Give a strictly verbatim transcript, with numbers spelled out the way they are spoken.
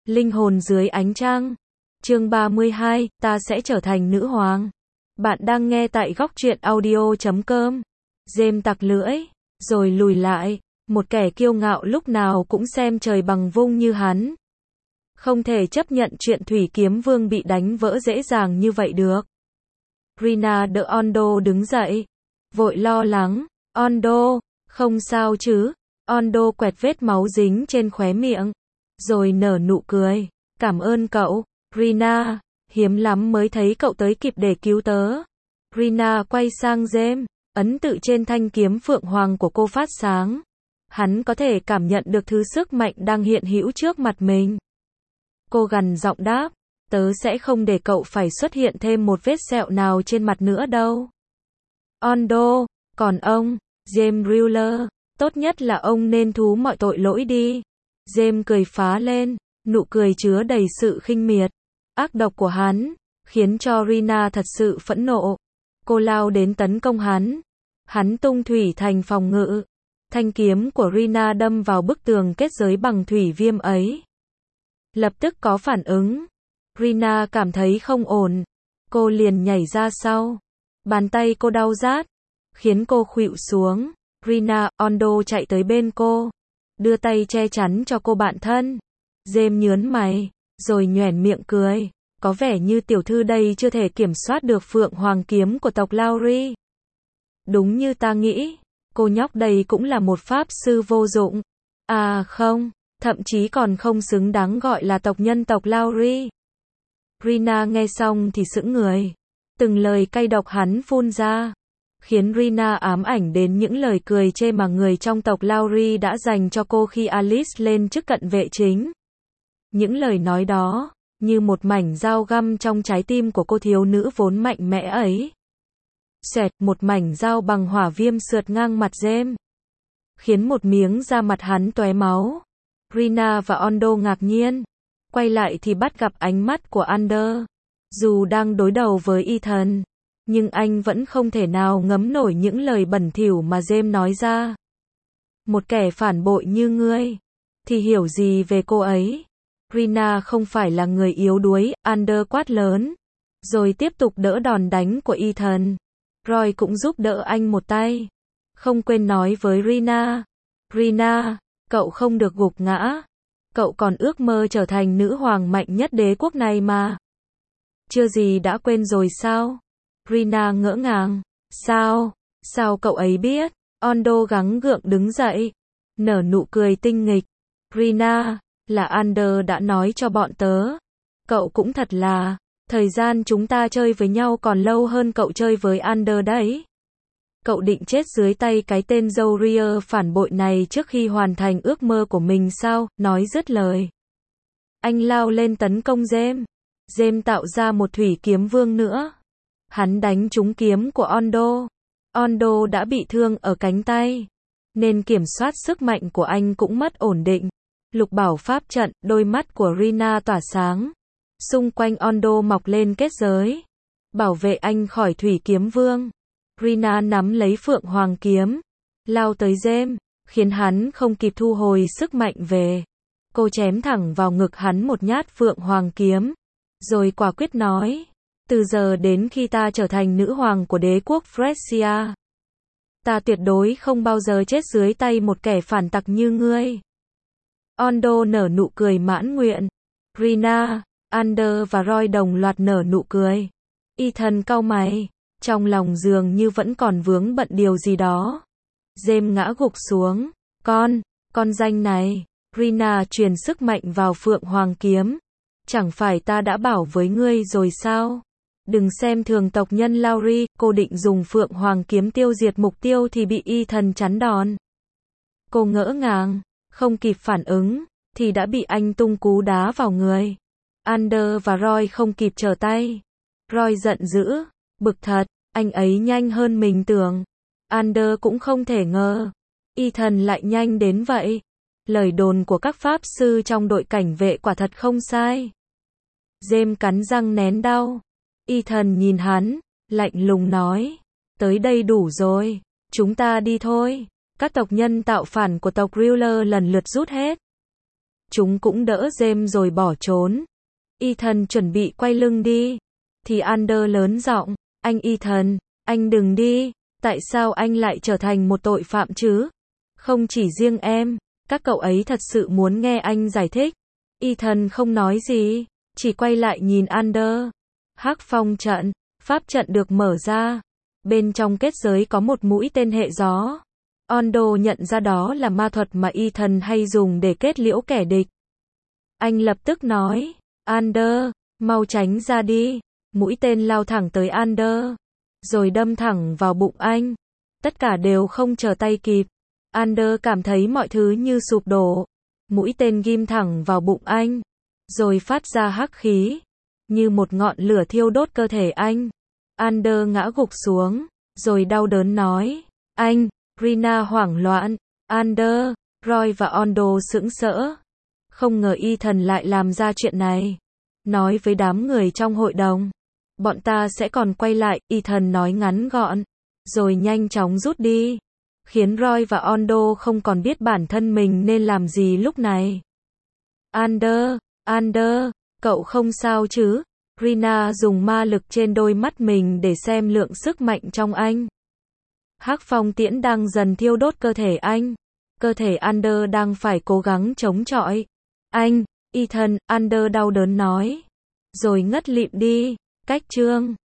Linh hồn dưới ánh trăng. Chương ba mươi hai, ta sẽ trở thành nữ hoàng. Bạn đang nghe tại góc truyện audio chấm com. James tặc lưỡi, rồi lùi lại. Một kẻ kiêu ngạo lúc nào cũng xem trời bằng vung như hắn. Không thể chấp nhận chuyện Thủy Kiếm Vương bị đánh vỡ dễ dàng như vậy được. Rina đỡ Ondo đứng dậy. Vội lo lắng. Ondo, không sao chứ? Ondo quẹt vết máu dính trên khóe miệng. Rồi nở nụ cười. Cảm ơn cậu, Rina. Hiếm lắm mới thấy cậu tới kịp để cứu tớ. Rina quay sang James. Ấn tự trên thanh kiếm phượng hoàng của cô phát sáng. Hắn có thể cảm nhận được thứ sức mạnh đang hiện hữu trước mặt mình. Cô gằn giọng đáp. Tớ sẽ không để cậu phải xuất hiện thêm một vết sẹo nào trên mặt nữa đâu. Ondo, còn ông, James Ruler, tốt nhất là ông nên thú mọi tội lỗi đi. James cười phá lên, nụ cười chứa đầy sự khinh miệt. Ác độc của hắn, khiến cho Rina thật sự phẫn nộ. Cô lao đến tấn công hắn. Hắn tung thủy thành phòng ngự. Thanh kiếm của Rina đâm vào bức tường kết giới bằng thủy viêm ấy. Lập tức có phản ứng. Rina cảm thấy không ổn. Cô liền nhảy ra sau. Bàn tay cô đau rát, khiến cô khuỵu xuống. Rina, Ondo chạy tới bên cô. Đưa tay che chắn cho cô bạn thân. James nhớn mày, rồi nhoẻn miệng cười. Có vẻ như tiểu thư đây chưa thể kiểm soát được phượng hoàng kiếm của tộc Lowry. Đúng như ta nghĩ, cô nhóc đây cũng là một pháp sư vô dụng. À không, thậm chí còn không xứng đáng gọi là tộc nhân tộc Lowry. Rina nghe xong thì sững người. Từng lời cay độc hắn phun ra, khiến Rina ám ảnh đến những lời cười chê mà người trong tộc Lowry đã dành cho cô khi Alice lên chức cận vệ chính. Những lời nói đó, như một mảnh dao găm trong trái tim của cô thiếu nữ vốn mạnh mẽ ấy. Xoẹt, một mảnh dao bằng hỏa viêm sượt ngang mặt James, khiến một miếng da mặt hắn tóe máu. Rina và Ondo ngạc nhiên, quay lại thì bắt gặp ánh mắt của Ander. Dù đang đối đầu với Ethan, nhưng anh vẫn không thể nào ngấm nổi những lời bẩn thỉu mà James nói ra. Một kẻ phản bội như ngươi, thì hiểu gì về cô ấy? Rina không phải là người yếu đuối, Ander quát lớn, rồi tiếp tục đỡ đòn đánh của Ethan. Roy cũng giúp đỡ anh một tay. Không quên nói với Rina, Rina, cậu không được gục ngã. Cậu còn ước mơ trở thành nữ hoàng mạnh nhất đế quốc này mà. Chưa gì đã quên rồi sao? Rina ngỡ ngàng. Sao? Sao cậu ấy biết? Ondo gắng gượng đứng dậy, nở nụ cười tinh nghịch. Rina, là Ander đã nói cho bọn tớ. Cậu cũng thật là, thời gian chúng ta chơi với nhau còn lâu hơn cậu chơi với Ander đấy. Cậu định chết dưới tay cái tên Zoria phản bội này trước khi hoàn thành ước mơ của mình sao? Nói dứt lời, anh lao lên tấn công James. James tạo ra một thủy kiếm vương nữa. Hắn đánh trúng kiếm của Ondo. Ondo đã bị thương ở cánh tay, nên kiểm soát sức mạnh của anh cũng mất ổn định. Lục bảo pháp trận, đôi mắt của Rina tỏa sáng. Xung quanh Ondo mọc lên kết giới, bảo vệ anh khỏi thủy kiếm vương. Rina nắm lấy phượng hoàng kiếm, lao tới James, khiến hắn không kịp thu hồi sức mạnh về. Cô chém thẳng vào ngực hắn một nhát phượng hoàng kiếm, rồi quả quyết nói, từ giờ đến khi ta trở thành nữ hoàng của đế quốc Fresia, ta tuyệt đối không bao giờ chết dưới tay một kẻ phản tặc như ngươi. Ondo nở nụ cười mãn nguyện. Rina, Ander và Roy đồng loạt nở nụ cười. Ethan cau mày, trong lòng dường như vẫn còn vướng bận điều gì đó. James ngã gục xuống. Con, con danh này. Rina truyền sức mạnh vào phượng hoàng kiếm. Chẳng phải ta đã bảo với ngươi rồi sao? Đừng xem thường tộc nhân Lowry. Cô định dùng phượng hoàng kiếm tiêu diệt mục tiêu thì bị Ethan chắn đòn. Cô ngỡ ngàng, không kịp phản ứng, thì đã bị anh tung cú đá vào người. Ander và Roy không kịp trở tay. Roy giận dữ, bực thật, anh ấy nhanh hơn mình tưởng. Ander cũng không thể ngờ Ethan lại nhanh đến vậy. Lời đồn của các pháp sư trong đội cảnh vệ quả thật không sai. James cắn răng nén đau. Ethan nhìn hắn, lạnh lùng nói, tới đây đủ rồi, chúng ta đi thôi. Các tộc nhân tạo phản của tộc Ruler lần lượt rút hết. chúng cũng đỡ James rồi bỏ trốn. Ethan chuẩn bị quay lưng đi, thì Ander lớn giọng, anh Ethan, anh đừng đi, tại sao anh lại trở thành một tội phạm chứ? Không chỉ riêng em, các cậu ấy thật sự muốn nghe anh giải thích. Ethan không nói gì, chỉ quay lại nhìn Ander. Hắc phong trận, pháp trận được mở ra. Bên trong kết giới có một mũi tên hệ gió. Ondo nhận ra đó là ma thuật mà Ethan hay dùng để kết liễu kẻ địch. Anh lập tức nói, Ander, mau tránh ra đi. Mũi tên lao thẳng tới Ander, rồi đâm thẳng vào bụng anh. Tất cả đều không chờ tay kịp. Ander cảm thấy mọi thứ như sụp đổ. Mũi tên ghim thẳng vào bụng anh, rồi phát ra hắc khí, như một ngọn lửa thiêu đốt cơ thể anh. Ander ngã gục xuống, rồi đau đớn nói, anh, Rina hoảng loạn, Ander, Roy và Ondo sững sỡ. Không ngờ Ethan lại làm ra chuyện này. Nói với đám người trong hội đồng, bọn ta sẽ còn quay lại, Ethan nói ngắn gọn, rồi nhanh chóng rút đi, khiến Roy và Ondo không còn biết bản thân mình nên làm gì lúc này. Ander, Ander, cậu không sao chứ? Rina dùng ma lực trên đôi mắt mình để xem lượng sức mạnh trong anh. Hắc phong tiễn đang dần thiêu đốt cơ thể anh. Cơ thể Ander đang phải cố gắng chống chọi. Anh, Ethan, Ander đau đớn nói. Rồi ngất lịm đi. Cách chương